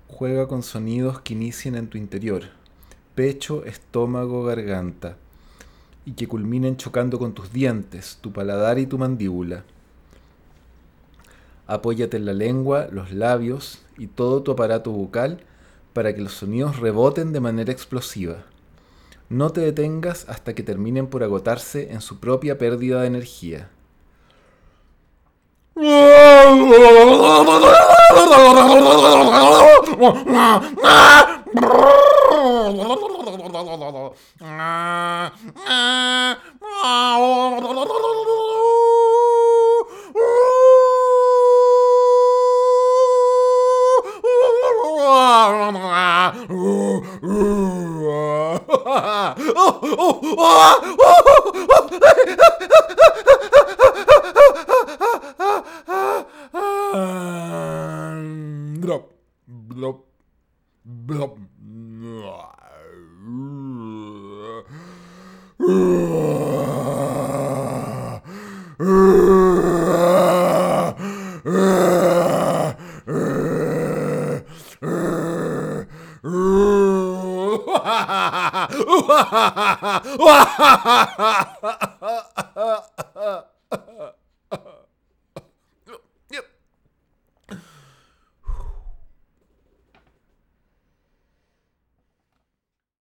Juega con sonidos que inicien en tu interior, pecho, estómago, garganta, y que culminen chocando con tus dientes, tu paladar y tu mandíbula. Apóyate en la lengua, los labios y todo tu aparato bucal para que los sonidos reboten de manera explosiva. No te detengas hasta que terminen por agotarse en su propia pérdida de energía. Drop, drop, drop.